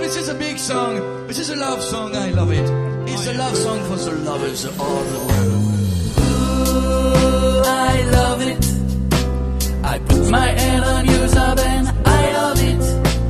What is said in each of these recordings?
this is a big song. This is a love song. I love it. It's a love song for the lovers all the world. Ooh, I love it. I put my hand on yours up and I love it.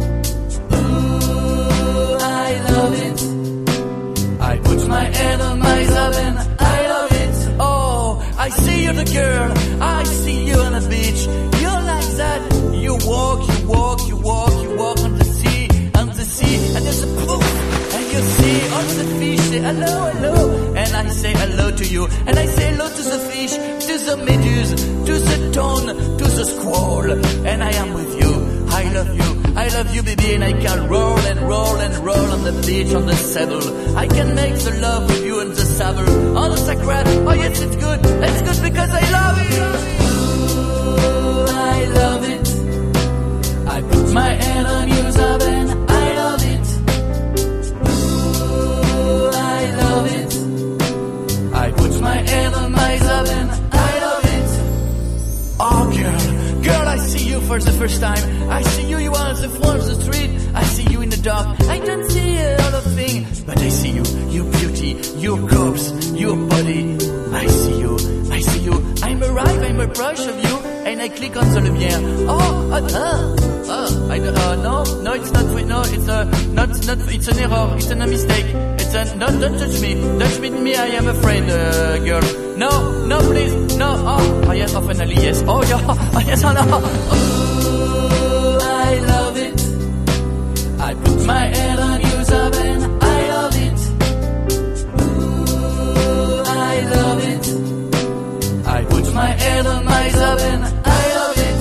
Ooh, I love it. I put my hand on my up and I love it. Oh, I see you the girl. I see you on the beach. You're like that. You walk on the sea, and there's a poof, and you see all the fish say hello, hello, and I say hello to you, and I say hello to the fish, to the meduse, to the tone, to the squall, and I am with you. I love you, baby, and I can roll and roll and roll on the beach, on the sable. I can make the love with you and the sable, on the sacred. Oh yes, it's good because I love it. Ooh, I love it. I put my hand on yours up and I love it. Ooh, I love it. I put my hand on my up and I love it. Oh girl, I see you for the first time. I see you are on the front of the street. I see you in the dark. I don't see a lot of things, but I see you, your beauty, your corpse, your body. I see you. I'm a brush of you, and I click on the lumière. No, it's not. No, it's not. It's an error. It's a mistake. It's a don't touch me. Touch me. I am afraid, girl. No, please, no. Oh yes, finally yes. Oh yes, oh no. Ooh, I love it. I put my hand on yours up and I love it. Ooh, I love it. I put my hand on my up and I love it.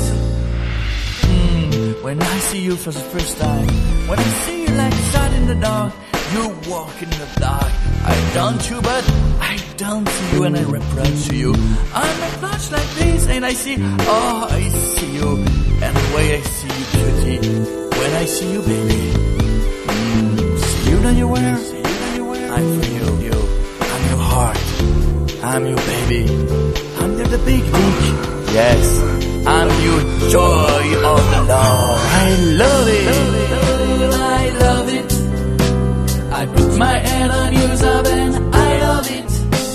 When I see you for the first time, when I see you like that in the dark, you walk in the dark. I don't you, but I don't see you and I reproach you. I'm a flash like this and I see you, and the way I see you, beauty. When I see you, baby, see you nowhere. I'm for you. I'm your heart. I'm your baby. I'm the big dick. Yes, I'm your joy of the love. I love it. I love it. I put my hand on yours up and I love it.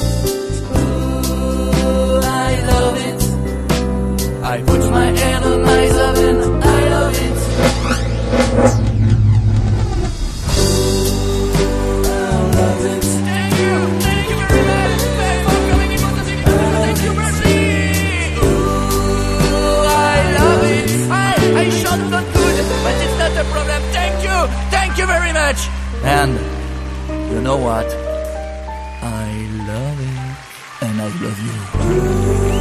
Ooh, I love it. I put my hand on my up and I love it. Problem. Thank you very much. And you know what? I love it, and I love you.